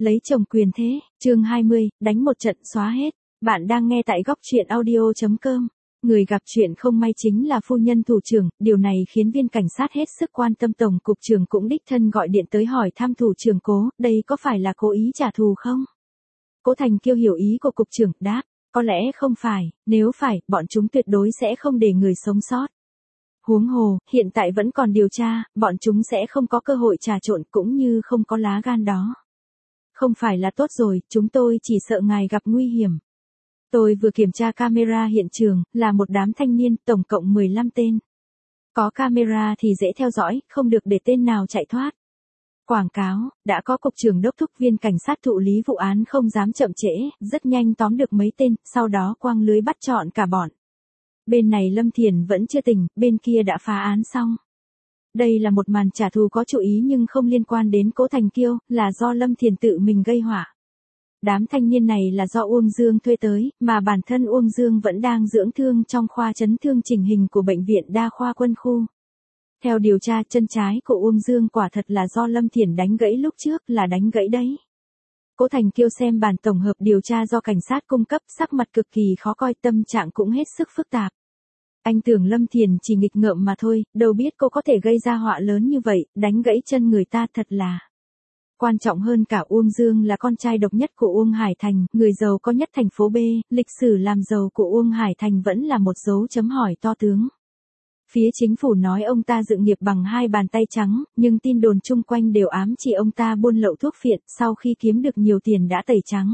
lấy chồng quyền thế, chương 20, đánh một trận xóa hết. Bạn đang nghe tại góc truyện audio.com. Người gặp chuyện không may chính là phu nhân thủ trưởng, điều này khiến viên cảnh sát hết sức quan tâm. Tổng cục trưởng cũng đích thân gọi điện tới hỏi thăm thủ trưởng Cố, đây có phải là cố ý trả thù không? Cố Thành Kiêu hiểu ý của cục trưởng, đáp, có lẽ không phải, nếu phải, bọn chúng tuyệt đối sẽ không để người sống sót. Huống hồ, hiện tại vẫn còn điều tra, bọn chúng sẽ không có cơ hội trà trộn cũng như không có lá gan đó. Không phải là tốt rồi, chúng tôi chỉ sợ ngài gặp nguy hiểm. Tôi vừa kiểm tra camera hiện trường, là một đám thanh niên, tổng cộng 15 tên. Có camera thì dễ theo dõi, không được để tên nào chạy thoát. Quảng cáo, đã có cục trưởng đốc thúc viên cảnh sát thụ lý vụ án không dám chậm trễ, rất nhanh tóm được mấy tên, sau đó quăng lưới bắt trọn cả bọn. Bên này Lâm Thiền vẫn chưa tỉnh, bên kia đã phá án xong. Đây là một màn trả thù có chú ý nhưng không liên quan đến Cố Thành Kiêu, là do Lâm Thiền tự mình gây họa. Đám thanh niên này là do Uông Dương thuê tới, mà bản thân Uông Dương vẫn đang dưỡng thương trong khoa chấn thương chỉnh hình của Bệnh viện Đa khoa Quân khu. Theo điều tra, chân trái của Uông Dương quả thật là do Lâm Thiền đánh gãy lúc trước, là đánh gãy đấy. Cố Thành Kiêu xem bản tổng hợp điều tra do cảnh sát cung cấp, sắc mặt cực kỳ khó coi, tâm trạng cũng hết sức phức tạp. Anh tưởng Lâm Thiền chỉ nghịch ngợm mà thôi, đâu biết cô có thể gây ra họa lớn như vậy, đánh gãy chân người ta thật là. Quan trọng hơn cả, Uông Dương là con trai độc nhất của Uông Hải Thành, người giàu có nhất thành phố B, lịch sử làm giàu của Uông Hải Thành vẫn là một dấu chấm hỏi to tướng. Phía chính phủ nói ông ta dựng nghiệp bằng hai bàn tay trắng, nhưng tin đồn chung quanh đều ám chỉ ông ta buôn lậu thuốc phiện, sau khi kiếm được nhiều tiền đã tẩy trắng.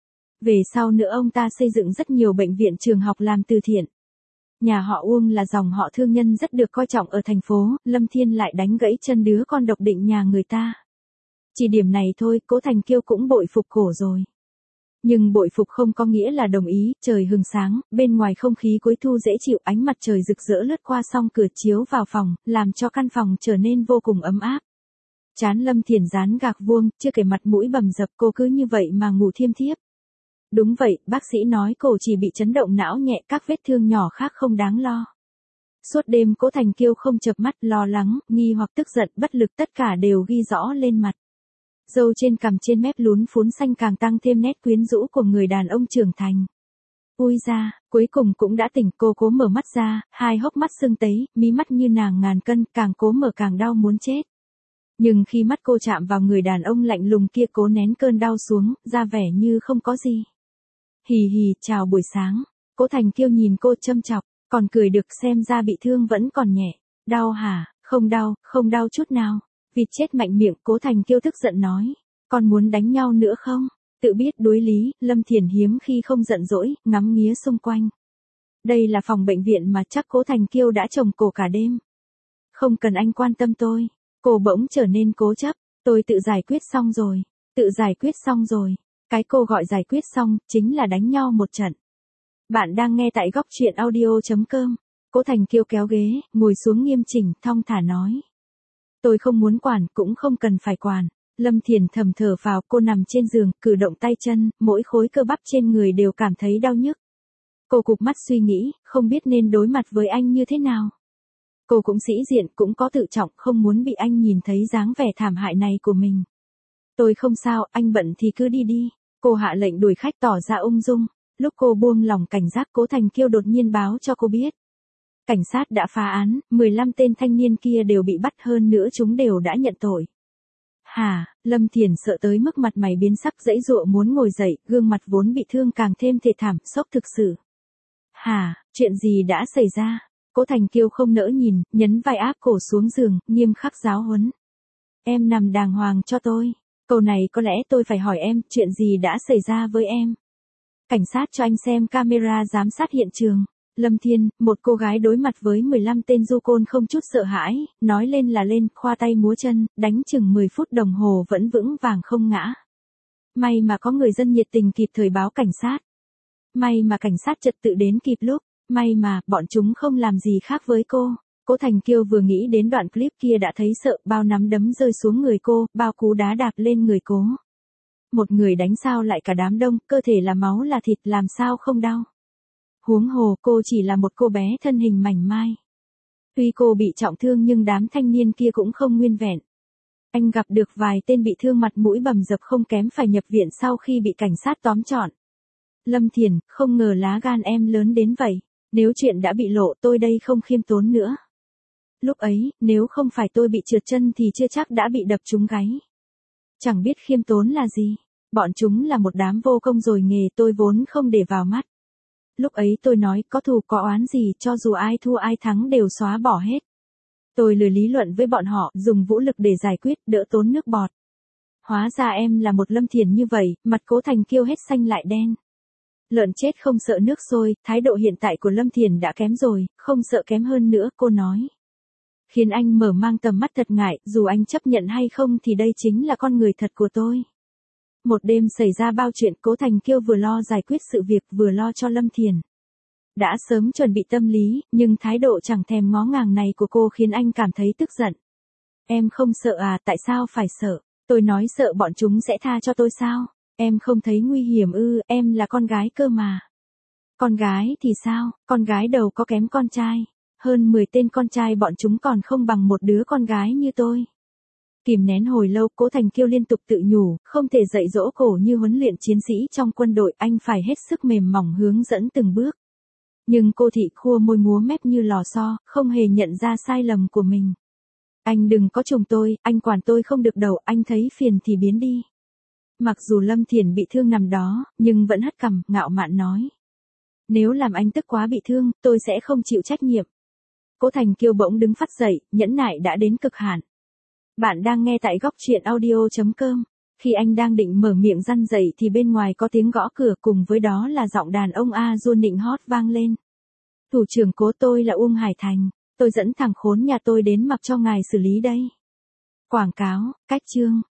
Về sau nữa ông ta xây dựng rất nhiều bệnh viện trường học làm từ thiện. Nhà họ Uông là dòng họ thương nhân rất được coi trọng ở thành phố, Lâm Thiên lại đánh gãy chân đứa con độc định nhà người ta. Chỉ điểm này thôi, Cố Thành Kiêu cũng bội phục cổ rồi. Nhưng bội phục không có nghĩa là đồng ý, trời hừng sáng, bên ngoài không khí cuối thu dễ chịu, ánh mặt trời rực rỡ lướt qua song cửa chiếu vào phòng, làm cho căn phòng trở nên vô cùng ấm áp. Trán Lâm Thiền dán gạc vuông, chưa kể mặt mũi bầm dập, cô cứ như vậy mà ngủ thiêm thiếp. Đúng vậy, bác sĩ nói cổ chỉ bị chấn động não nhẹ, các vết thương nhỏ khác không đáng lo. Suốt đêm Cố Thành Kiêu không chợp mắt, lo lắng, nghi hoặc tức giận, bất lực, tất cả đều ghi rõ lên mặt. Râu trên cằm trên mép lún phún xanh càng tăng thêm nét quyến rũ của người đàn ông trưởng thành. Ui da, cuối cùng cũng đã tỉnh, cô cố mở mắt ra, hai hốc mắt sưng tấy, mí mắt như nàng ngàn cân, càng cố mở càng đau muốn chết. Nhưng khi mắt cô chạm vào người đàn ông lạnh lùng kia, cố nén cơn đau xuống, ra vẻ như không có gì. Hì hì, chào buổi sáng. Cố Thành Kiêu nhìn cô châm chọc, còn cười được, xem ra bị thương vẫn còn nhẹ. Đau hả? Không đau chút nào. Vịt chết mạnh miệng, Cố Thành Kiêu tức giận nói. Còn muốn đánh nhau nữa không? Tự biết đối lý, Lâm Thiền hiếm khi không giận dỗi, ngắm nghía xung quanh. Đây là phòng bệnh viện mà chắc Cố Thành Kiêu đã trồng cổ cả đêm. Không cần anh quan tâm tôi. Cô bỗng trở nên cố chấp. Tôi tự giải quyết xong rồi. Tự giải quyết xong rồi. Cái cô gọi giải quyết xong, chính là đánh nhau một trận. Bạn đang nghe tại góc truyện audio.com. Cố Thành Kiêu kéo ghế, ngồi xuống nghiêm chỉnh, thong thả nói. Tôi không muốn quản, cũng không cần phải quản. Lâm Thiền thầm thở vào, cô nằm trên giường, cử động tay chân, mỗi khối cơ bắp trên người đều cảm thấy đau nhức. Cô cụp mắt suy nghĩ, không biết nên đối mặt với anh như thế nào. Cô cũng sĩ diện, cũng có tự trọng, không muốn bị anh nhìn thấy dáng vẻ thảm hại này của mình. Tôi không sao, anh bận thì cứ đi đi. Cô hạ lệnh đuổi khách tỏ ra ung dung. Lúc cô buông lòng cảnh giác, Cố Thành Kiêu đột nhiên báo cho cô biết. Cảnh sát đã phá án, 15 tên thanh niên kia đều bị bắt, hơn nữa chúng đều đã nhận tội. Hả? Lâm Thiền sợ tới mức mặt mày biến sắc, giãy giụa muốn ngồi dậy, gương mặt vốn bị thương càng thêm thê thảm, sốc thực sự. Hả? Chuyện gì đã xảy ra? Cố Thành Kiêu không nỡ nhìn, nhấn vai áp cổ xuống giường, nghiêm khắc giáo huấn. Em nằm đàng hoàng cho tôi. Câu này có lẽ tôi phải hỏi em, chuyện gì đã xảy ra với em? Cảnh sát cho anh xem camera giám sát hiện trường. Lâm Thiên, một cô gái đối mặt với 15 tên du côn không chút sợ hãi, nói lên là lên, khoa tay múa chân, đánh chừng 10 phút đồng hồ vẫn vững vàng không ngã. May mà có người dân nhiệt tình kịp thời báo cảnh sát. May mà cảnh sát trật tự đến kịp lúc. May mà, bọn chúng không làm gì khác với cô. Cố Thành Kiêu vừa nghĩ đến đoạn clip kia đã thấy sợ, bao nắm đấm rơi xuống người cô, bao cú đá đạp lên người cô. Một người đánh sao lại cả đám đông, cơ thể là máu là thịt, làm sao không đau. Huống hồ, cô chỉ là một cô bé thân hình mảnh mai. Tuy cô bị trọng thương nhưng đám thanh niên kia cũng không nguyên vẹn. Anh gặp được vài tên bị thương mặt mũi bầm dập không kém phải nhập viện sau khi bị cảnh sát tóm trọn. Lâm Thiền, không ngờ lá gan em lớn đến vậy. Nếu chuyện đã bị lộ tôi đây không khiêm tốn nữa. Lúc ấy, nếu không phải tôi bị trượt chân thì chưa chắc đã bị đập trúng gáy. Chẳng biết khiêm tốn là gì. Bọn chúng là một đám vô công rồi nghề tôi vốn không để vào mắt. Lúc ấy tôi nói có thù có oán gì cho dù ai thua ai thắng đều xóa bỏ hết. Tôi lười lý luận với bọn họ, dùng vũ lực để giải quyết, đỡ tốn nước bọt. Hóa ra em là một Lâm Thiền như vậy, mặt Cố Thành Kiêu hết xanh lại đen. Lợn chết không sợ nước sôi, thái độ hiện tại của Lâm Thiền đã kém rồi, không sợ kém hơn nữa, cô nói. Khiến anh mở mang tầm mắt thật ngại, dù anh chấp nhận hay không thì đây chính là con người thật của tôi. Một đêm xảy ra bao chuyện, Cố Thành Kiêu vừa lo giải quyết sự việc vừa lo cho Lâm Thiền. Đã sớm chuẩn bị tâm lý, nhưng thái độ chẳng thèm ngó ngàng này của cô khiến anh cảm thấy tức giận. Em không sợ à, tại sao phải sợ? Tôi nói sợ bọn chúng sẽ tha cho tôi sao? Em không thấy nguy hiểm ư, em là con gái cơ mà. Con gái thì sao, con gái đâu có kém con trai. Hơn 10 tên con trai bọn chúng còn không bằng một đứa con gái như tôi. Kìm nén hồi lâu, Cố Thành Kiêu liên tục tự nhủ, không thể dạy dỗ cổ như huấn luyện chiến sĩ trong quân đội, anh phải hết sức mềm mỏng hướng dẫn từng bước. Nhưng cô thị khua môi múa mép như lò xo, không hề nhận ra sai lầm của mình. Anh đừng có trùng tôi, anh quản tôi không được đâu, anh thấy phiền thì biến đi. Mặc dù Lâm Thiền bị thương nằm đó, nhưng vẫn hất cằm, ngạo mạn nói. Nếu làm anh tức quá bị thương, tôi sẽ không chịu trách nhiệm. Cố Thành Kiêu bỗng đứng phắt dậy, nhẫn nại đã đến cực hạn. Bạn đang nghe tại góc truyện audio.com. Khi anh đang định mở miệng răn dậy thì bên ngoài có tiếng gõ cửa, cùng với đó là giọng đàn ông A Du nịnh hót vang lên. Thủ trưởng Cố, tôi là Uông Hải Thành. Tôi dẫn thằng khốn nhà tôi đến mặc cho ngài xử lý đây. Quảng cáo, cách chương.